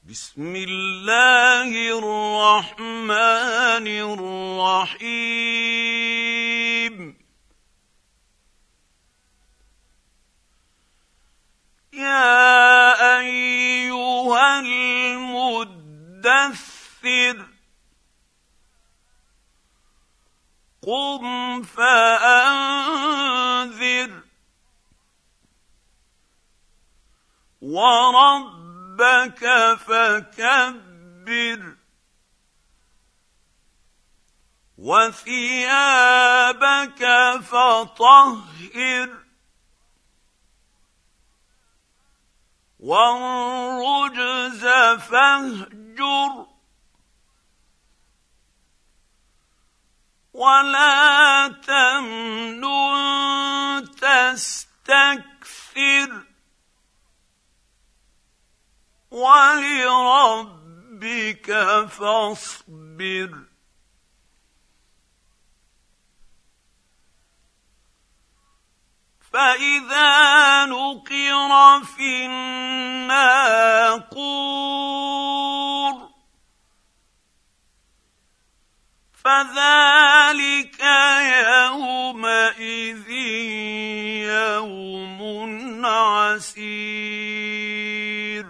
بسم الله الرحمن الرحيم. يا أيها المدثر قم فأنذر وربك فكبر وثيابك فطهر والرجز فاهجر ولا تمنن تستكثر ولربك فاصبر. فإذا نقر في الناقور فذلك يومئذ يوم عسير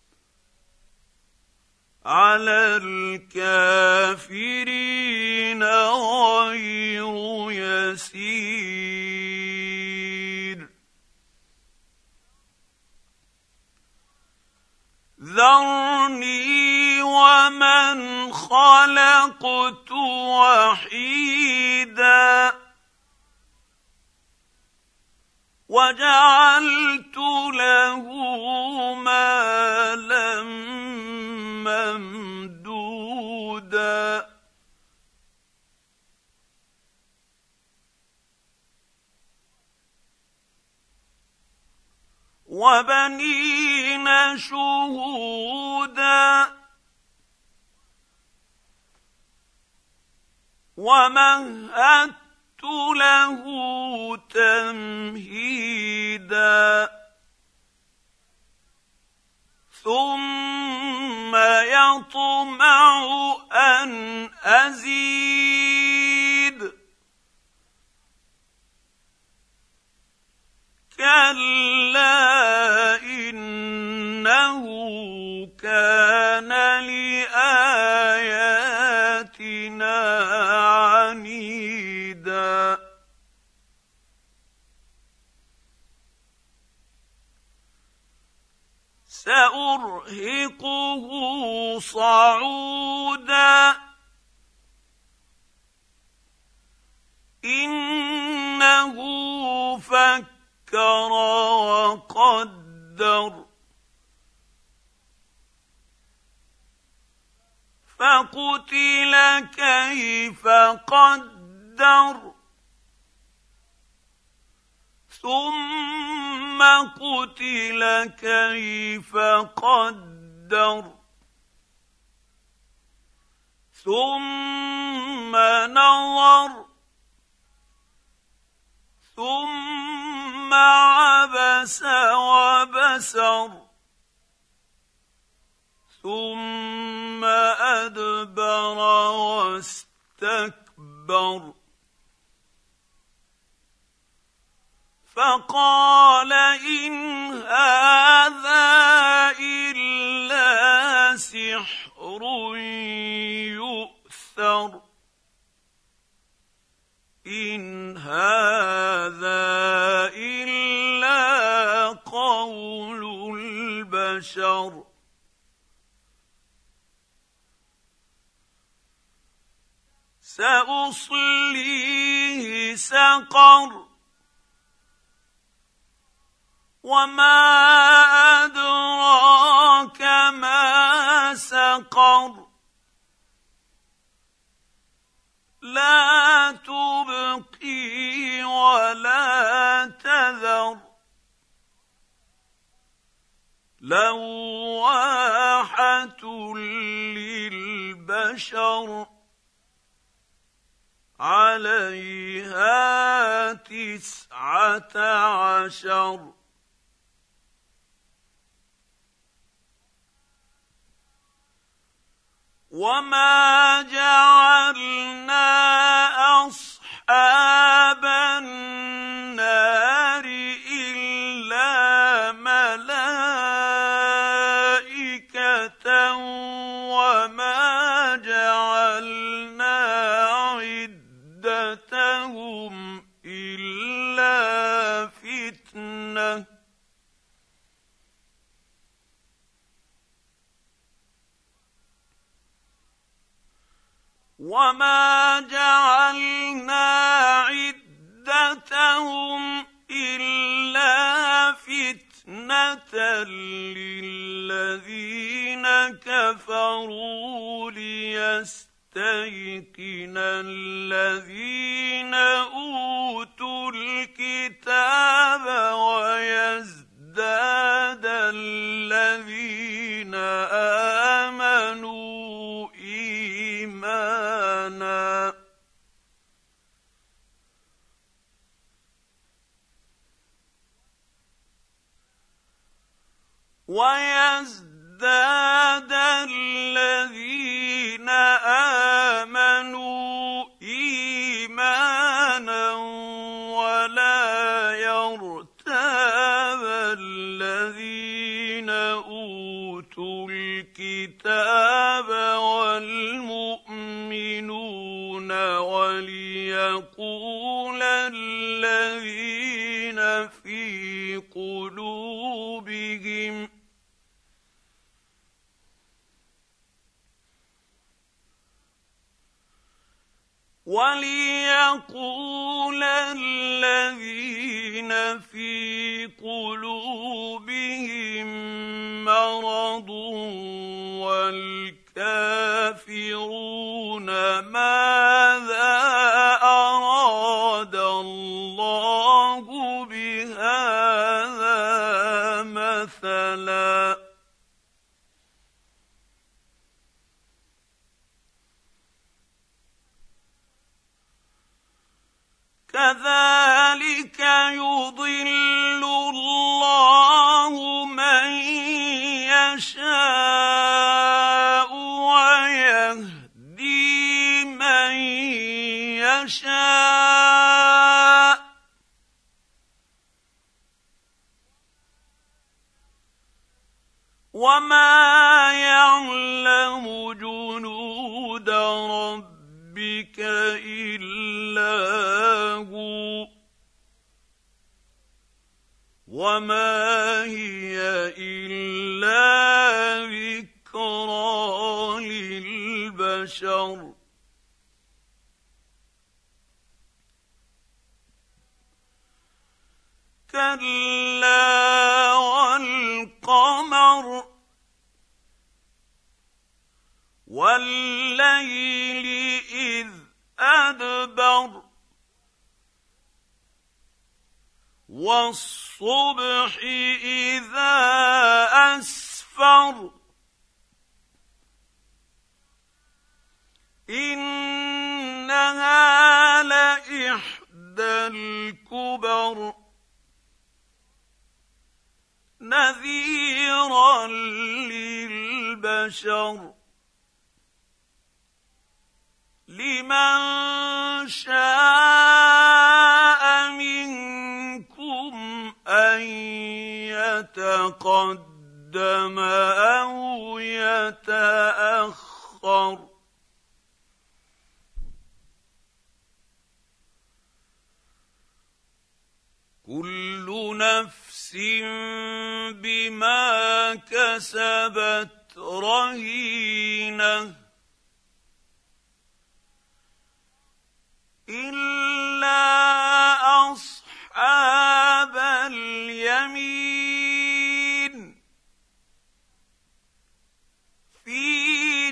على الكافرين غير يسير. ذرني ومن خلقت وحيدا وجعلت له مالا ممدودا وبنين شهودا ومهدت له تمهيدا ثم يطمع أن أزيد كلا إنه كان لآياتنا عنيدا سأرهقه صعودا إنه فكر وقدر فقتل كيف قدر ثم قتل كيف قدر ثم نظر ثم عبس وبسر ثم أدبر واستكبر فقال إن هذا إلا سحر يؤثر إن هذا إلا قول البشر سأصليه سقر وما أدراك ما سقر لا تبقي ولا تذر لواحة للبشر عليها 19 وما جعلنا أصحاب النار إلا ملائكة وما جعلنا عدتهم إلا فتنة وما جعلنا عدتهم إلا فتنة للذين كفروا ليستيقن الذين أوتوا الكتاب ويزداد الذين آمنوا إيمانا ويزداد الذين آمنوا إيمانا ولا يرتاب الذين أوتوا الكتاب والمؤمنون وليقول الذين في قلوبهم مرض والكافرون ماذا أراد الله بهذا مثلا كذلك يضل الله من يشاء ويهدي من يشاء وما يعلم جنود ربك إلا هو وما هي إلا ذكرى للبشر كلا والقمر والليل إذ أدبر والصبح إذا أسفر إنها لإحدى الكبر نذيرا للبشر لمن شاء منكم أن يتقدم أو يتأخر كل نفس بما كسبت رهينة إلا أصحاب اليمين في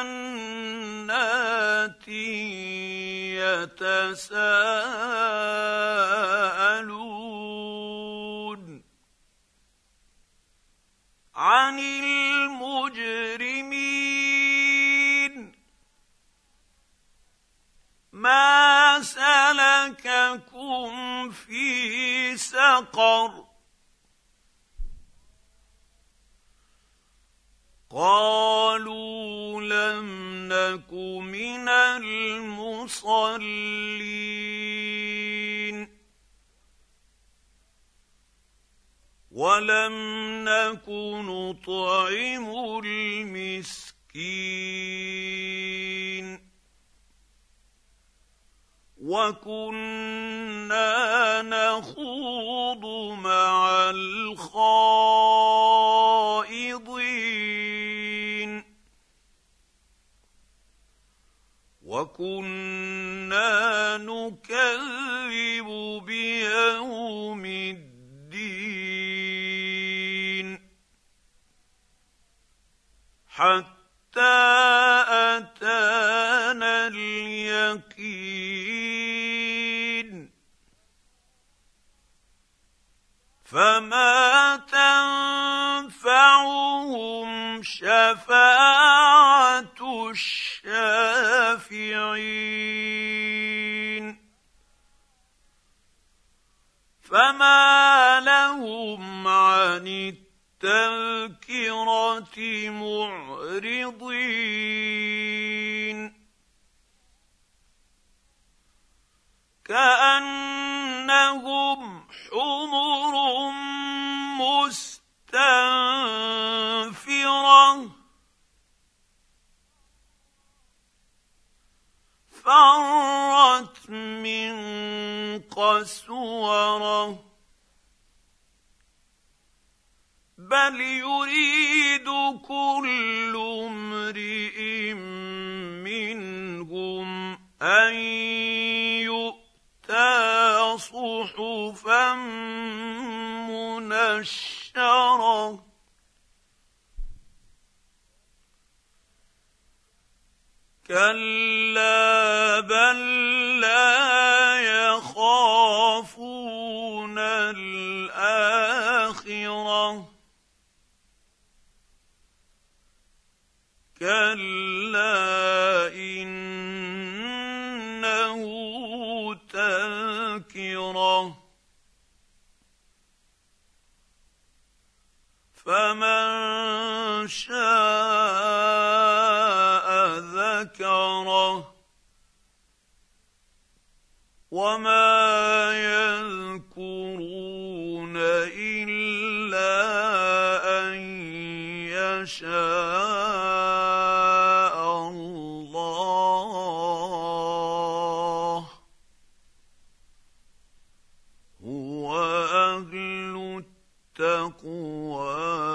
جنات يتساءلون عن المجرمين ما سلككم في سقر قالوا لم ولم نك نطعم المسكين وكنا نخوض مع الخائضين وكنا نكذب بيوم الدين حتى أتانا اليقين فما تنفعهم شفاعة الشافعين فما لهم عن التذكرة معرضين كأنهم حمر مستنفرة فرت من قسورة بل يريد كل امرئ منهم أن يؤتى صحفا منشرة كلا بل لا يخافون الآخرة كلا إنه تذكرة فمن شاء ذكره وما يذكرون إلا أن يشاء الله هو أهل التقوى